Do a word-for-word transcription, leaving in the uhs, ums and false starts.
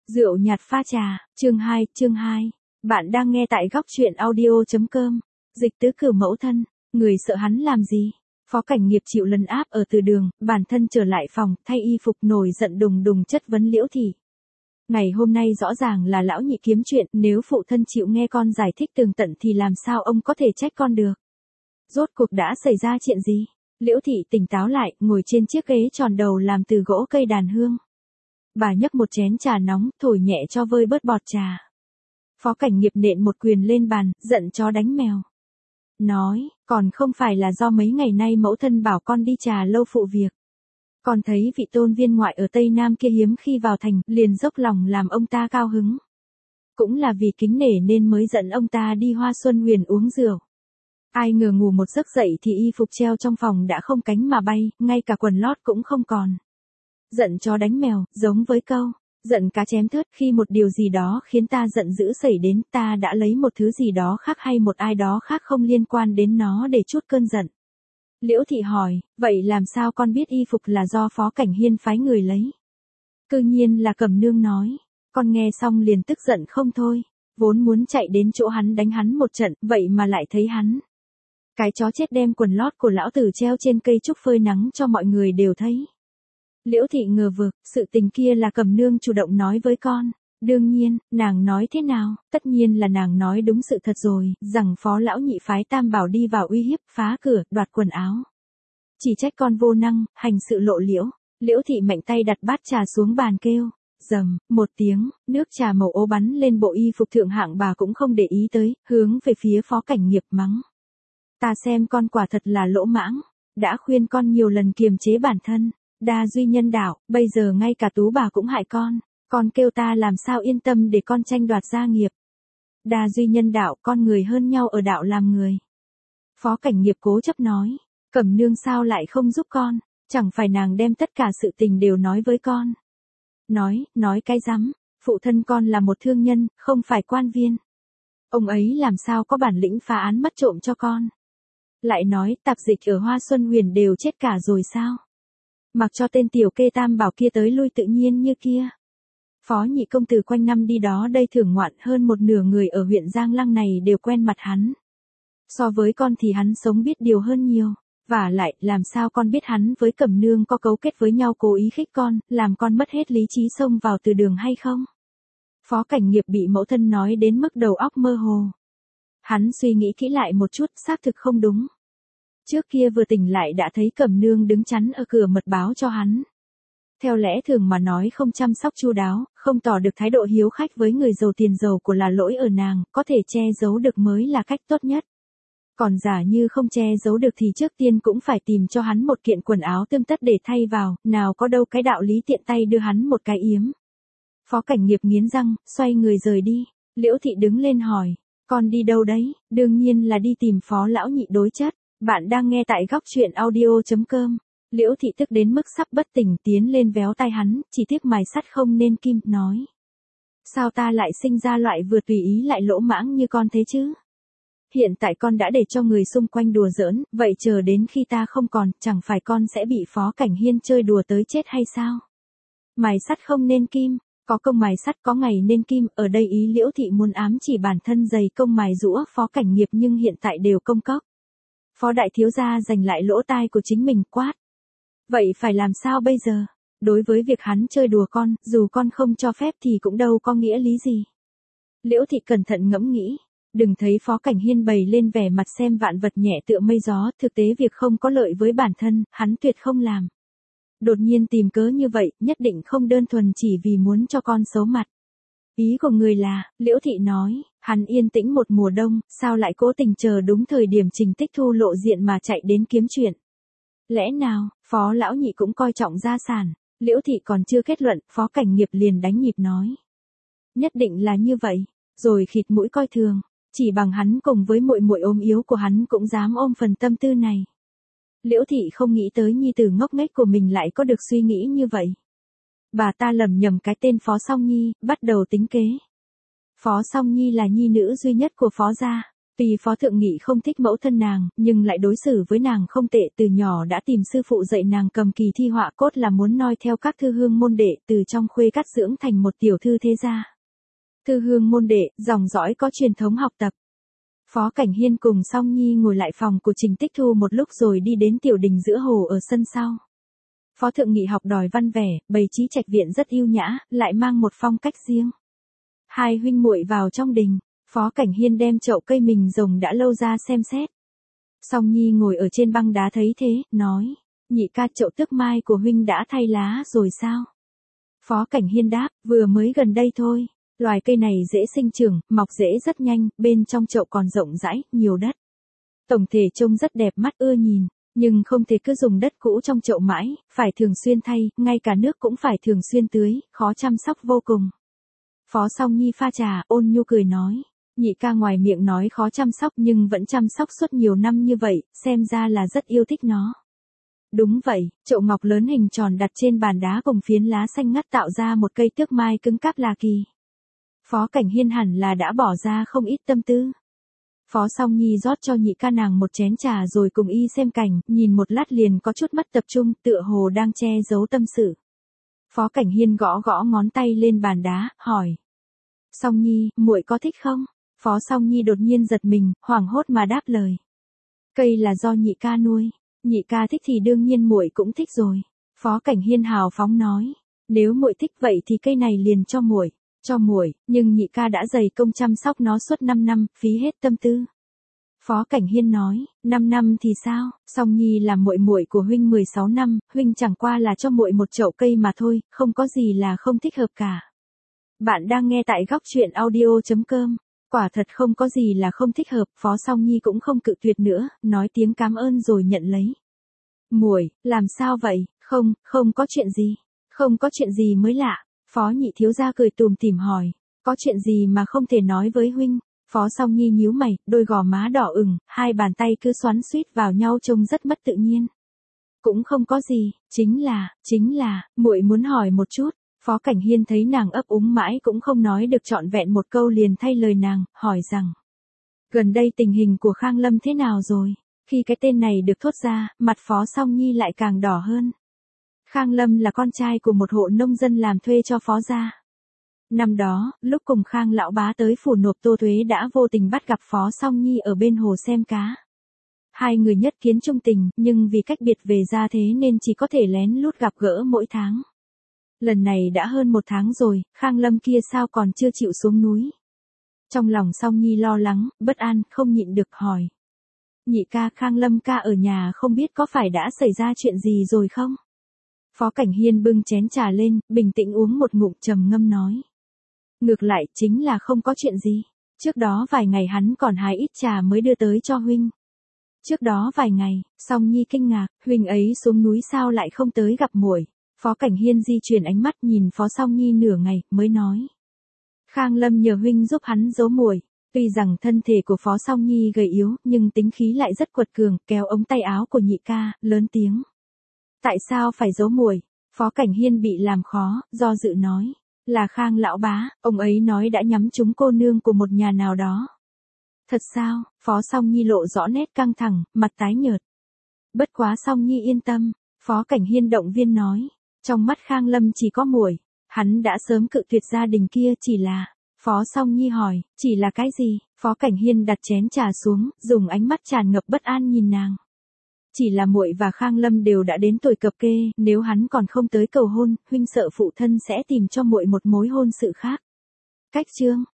Rượu nhạt pha trà, chương hai, chương hai. Bạn đang nghe tại góc truyện audio.com. Dịch tứ cử mẫu thân, người sợ hắn làm gì? Phó Cảnh Nghiệp chịu lấn áp ở từ đường, bản thân trở lại phòng, thay y phục nổi giận đùng đùng chất vấn Liễu Thị. Ngày hôm nay rõ ràng là lão nhị kiếm chuyện, nếu phụ thân chịu nghe con giải thích tường tận thì làm sao ông có thể trách con được? Rốt cuộc đã xảy ra chuyện gì? Liễu Thị tỉnh táo lại, ngồi trên chiếc ghế tròn đầu làm từ gỗ cây đàn hương. Bà nhấc một chén trà nóng, thổi nhẹ cho vơi bớt bọt trà. Phó Cảnh Nghiệp nện một quyền lên bàn, giận chó đánh mèo. Nói, còn không phải là do mấy ngày nay mẫu thân bảo con đi trà lâu phụ việc. Con thấy vị tôn viên ngoại ở Tây Nam kia hiếm khi vào thành, liền dốc lòng làm ông ta cao hứng. Cũng là vì kính nể nên mới dẫn ông ta đi Hoa Xuân Huyền uống rượu. Ai ngờ ngủ một giấc dậy thì y phục treo trong phòng đã không cánh mà bay, ngay cả quần lót cũng không còn. Giận chó đánh mèo, giống với câu, giận cá chém thớt, khi một điều gì đó khiến ta giận dữ xảy đến, ta đã lấy một thứ gì đó khác hay một ai đó khác không liên quan đến nó để trút cơn giận. Liễu Thị hỏi, vậy làm sao con biết y phục là do Phó Cảnh Hiên phái người lấy? Cư nhiên là Cẩm Nương nói, con nghe xong liền tức giận không thôi, vốn muốn chạy đến chỗ hắn đánh hắn một trận, vậy mà lại thấy hắn. Cái chó chết đem quần lót của lão tử treo trên cây trúc phơi nắng cho mọi người đều thấy. Liễu Thị ngờ vực, sự tình kia là Cẩm Nương chủ động nói với con. Đương nhiên, nàng nói thế nào, tất nhiên là nàng nói đúng sự thật rồi, rằng Phó lão nhị phái Tam Bảo đi vào uy hiếp, phá cửa, đoạt quần áo. Chỉ trách con vô năng, hành sự lộ liễu. Liễu Thị mạnh tay đặt bát trà xuống bàn kêu. Dầm, một tiếng, nước trà màu ố bắn lên bộ y phục thượng hạng, bà cũng không để ý tới, hướng về phía Phó Cảnh Nghiệp mắng. Ta xem con quả thật là lỗ mãng, đã khuyên con nhiều lần kiềm chế bản thân. Đa duy nhân đạo, bây giờ ngay cả Tú bà cũng hại con, con kêu ta làm sao yên tâm để con tranh đoạt gia nghiệp. Đa duy nhân đạo, con người hơn nhau ở đạo làm người. Phó Cảnh Nghiệp cố chấp nói, Cẩm Nương sao lại không giúp con, chẳng phải nàng đem tất cả sự tình đều nói với con. Nói, nói cái rắm, phụ thân con là một thương nhân, không phải quan viên. Ông ấy làm sao có bản lĩnh phá án mất trộm cho con. Lại nói, tạp dịch ở Hoa Xuân Huyền đều chết cả rồi sao? Mặc cho tên tiểu kê Tam Bảo kia tới lui tự nhiên như kia. Phó nhị công tử quanh năm đi đó đây thưởng ngoạn, hơn một nửa người ở huyện Giang Lăng này đều quen mặt hắn. So với con thì hắn sống biết điều hơn nhiều. Và lại, làm sao con biết hắn với Cẩm Nương có cấu kết với nhau cố ý khích con, làm con mất hết lý trí xông vào từ đường hay không? Phó Cảnh Nghiệp bị mẫu thân nói đến mức đầu óc mơ hồ. Hắn suy nghĩ kỹ lại một chút, xác thực không đúng. Trước kia vừa tỉnh lại đã thấy Cẩm Nương đứng chắn ở cửa mật báo cho hắn. Theo lẽ thường mà nói không chăm sóc chu đáo, không tỏ được thái độ hiếu khách với người giàu tiền giàu của là lỗi ở nàng, có thể che giấu được mới là cách tốt nhất. Còn giả như không che giấu được thì trước tiên cũng phải tìm cho hắn một kiện quần áo tươm tất để thay vào, nào có đâu cái đạo lý tiện tay đưa hắn một cái yếm. Phó Cảnh Nghiệp nghiến răng, xoay người rời đi. Liễu Thị đứng lên hỏi, con đi đâu đấy? Đương nhiên là đi tìm Phó lão nhị đối chất. Bạn đang nghe tại góc truyện audio.com. Liễu Thị tức đến mức sắp bất tỉnh, tiến lên véo tai hắn, chỉ tiếc mài sắt không nên kim, nói. Sao ta lại sinh ra loại vừa tùy ý lại lỗ mãng như con thế chứ? Hiện tại con đã để cho người xung quanh đùa giỡn, vậy chờ đến khi ta không còn, chẳng phải con sẽ bị Phó Cảnh Hiên chơi đùa tới chết hay sao? Mài sắt không nên kim, có công mài sắt có ngày nên kim, ở đây ý Liễu Thị muốn ám chỉ bản thân dày công mài rũa Phó Cảnh Nghiệp nhưng hiện tại đều công cốc. Phó đại thiếu gia giành lại lỗ tai của chính mình, quát. Vậy phải làm sao bây giờ? Đối với việc hắn chơi đùa con, dù con không cho phép thì cũng đâu có nghĩa lý gì. Liễu Thị cẩn thận ngẫm nghĩ, đừng thấy Phó Cảnh Hiên bày lên vẻ mặt xem vạn vật nhẹ tựa mây gió, thực tế việc không có lợi với bản thân, hắn tuyệt không làm. Đột nhiên tìm cớ như vậy, nhất định không đơn thuần chỉ vì muốn cho con xấu mặt. Ý của người là, Liễu Thị nói, hắn yên tĩnh một mùa đông, sao lại cố tình chờ đúng thời điểm Trình Tích Thu lộ diện mà chạy đến kiếm chuyện. Lẽ nào, Phó lão nhị cũng coi trọng gia sản? Liễu Thị còn chưa kết luận, Phó Cảnh Nghiệp liền đánh nhịp nói. Nhất định là như vậy, rồi khịt mũi coi thường, chỉ bằng hắn cùng với muội muội ốm yếu của hắn cũng dám ôm phần tâm tư này. Liễu Thị không nghĩ tới nhi tử ngốc nghếch của mình lại có được suy nghĩ như vậy. Bà ta lầm nhầm cái tên Phó Song Nhi, bắt đầu tính kế. Phó Song Nhi là nhi nữ duy nhất của Phó gia. Tuy Phó Thượng Nghị không thích mẫu thân nàng, nhưng lại đối xử với nàng không tệ, từ nhỏ đã tìm sư phụ dạy nàng cầm kỳ thi họa, cốt là muốn noi theo các thư hương môn đệ, từ trong khuê cắt dưỡng thành một tiểu thư thế gia. Thư hương môn đệ, dòng dõi có truyền thống học tập. Phó Cảnh Hiên cùng Song Nhi ngồi lại phòng của Trình Tích Thu một lúc rồi đi đến tiểu đình giữa hồ ở sân sau. Phó Thượng Nghị học đòi văn vẻ, bày trí trạch viện rất yêu nhã, lại mang một phong cách riêng. Hai huynh muội vào trong đình, Phó Cảnh Hiên đem chậu cây mình rồng đã lâu ra xem xét. Song Nhi ngồi ở trên băng đá thấy thế, nói, nhị ca, chậu tước mai của huynh đã thay lá rồi sao? Phó Cảnh Hiên đáp, vừa mới gần đây thôi. Loài cây này dễ sinh trưởng, mọc rễ rất nhanh, bên trong chậu còn rộng rãi, nhiều đất. Tổng thể trông rất đẹp mắt ưa nhìn, nhưng không thể cứ dùng đất cũ trong chậu mãi, phải thường xuyên thay, ngay cả nước cũng phải thường xuyên tưới, khó chăm sóc vô cùng. Phó Song Nhi pha trà, ôn nhu cười nói, nhị ca ngoài miệng nói khó chăm sóc nhưng vẫn chăm sóc suốt nhiều năm như vậy, xem ra là rất yêu thích nó. Đúng vậy, chậu ngọc lớn hình tròn đặt trên bàn đá cùng phiến lá xanh ngắt tạo ra một cây tước mai cứng cáp lạ kỳ. Phó Cảnh Hiên hẳn là đã bỏ ra không ít tâm tư. Phó Song Nhi rót cho nhị ca nàng một chén trà rồi cùng y xem cảnh, nhìn một lát liền có chút mất tập trung, tựa hồ đang che giấu tâm sự. Phó Cảnh Hiên gõ gõ ngón tay lên bàn đá, hỏi. Song Nhi, muội có thích không? Phó Song Nhi đột nhiên giật mình, hoảng hốt mà đáp lời. Cây là do nhị ca nuôi, nhị ca thích thì đương nhiên muội cũng thích rồi. Phó Cảnh Hiên hào phóng nói, nếu muội thích vậy thì cây này liền cho muội. Cho muội, nhưng nhị ca đã dày công chăm sóc nó suốt năm năm, phí hết tâm tư. Phó Cảnh Hiên nói, năm năm thì sao? Song Nhi là muội muội của huynh mười sáu năm, huynh chẳng qua là cho muội một chậu cây mà thôi, không có gì là không thích hợp cả. Bạn đang nghe tại góc truyện audio chấm com. Quả thật không có gì là không thích hợp, Phó Song Nhi cũng không cự tuyệt nữa, nói tiếng cảm ơn rồi nhận lấy. Muội, làm sao vậy? Không, không có chuyện gì. Không có chuyện gì mới lạ. Phó Nhị thiếu gia cười tùm tìm hỏi, có chuyện gì mà không thể nói với huynh? Phó Song Nhi nhíu mày, đôi gò má đỏ ửng, hai bàn tay cứ xoắn xuýt vào nhau trông rất mất tự nhiên. Cũng không có gì, chính là, chính là, muội muốn hỏi một chút. Phó Cảnh Hiên thấy nàng ấp úng mãi cũng không nói được trọn vẹn một câu liền thay lời nàng, hỏi rằng, gần đây tình hình của Khang Lâm thế nào rồi? Khi cái tên này được thốt ra, mặt Phó Song Nhi lại càng đỏ hơn. Khang Lâm là con trai của một hộ nông dân làm thuê cho Phó gia. Năm đó, lúc cùng Khang lão bá tới phủ nộp tô thuế đã vô tình bắt gặp Phó Song Nhi ở bên hồ xem cá. Hai người nhất kiến trung tình, nhưng vì cách biệt về gia thế nên chỉ có thể lén lút gặp gỡ mỗi tháng. Lần này đã hơn một tháng rồi, Khang Lâm kia sao còn chưa chịu xuống núi. Trong lòng Song Nhi lo lắng, bất an, không nhịn được hỏi. Nhị ca, Khang Lâm ca ở nhà không biết có phải đã xảy ra chuyện gì rồi không? Phó Cảnh Hiên bưng chén trà lên, bình tĩnh uống một ngụm trầm ngâm nói. Ngược lại, chính là không có chuyện gì. Trước đó vài ngày hắn còn hái ít trà mới đưa tới cho huynh. Trước đó vài ngày, Song Nhi kinh ngạc, huynh ấy xuống núi sao lại không tới gặp muội? Phó Cảnh Hiên di chuyển ánh mắt nhìn Phó Song Nhi nửa ngày, mới nói. Khang Lâm nhờ huynh giúp hắn giấu muội. Tuy rằng thân thể của Phó Song Nhi gầy yếu, nhưng tính khí lại rất quật cường, kéo ống tay áo của nhị ca, lớn tiếng. Tại sao phải giấu muội? Phó Cảnh Hiên bị làm khó, do dự nói. Là Khang lão bá, ông ấy nói đã nhắm trúng cô nương của một nhà nào đó. Thật sao? Phó Song Nhi lộ rõ nét căng thẳng, mặt tái nhợt. Bất quá Song Nhi yên tâm. Phó Cảnh Hiên động viên nói. Trong mắt Khang Lâm chỉ có muội. Hắn đã sớm cự tuyệt gia đình kia, chỉ là. Phó Song Nhi hỏi, chỉ là cái gì? Phó Cảnh Hiên đặt chén trà xuống, dùng ánh mắt tràn ngập bất an nhìn nàng. Chỉ là muội và Khang Lâm đều đã đến tuổi cập kê, nếu hắn còn không tới cầu hôn, huynh sợ phụ thân sẽ tìm cho muội một mối hôn sự khác. Cách chương,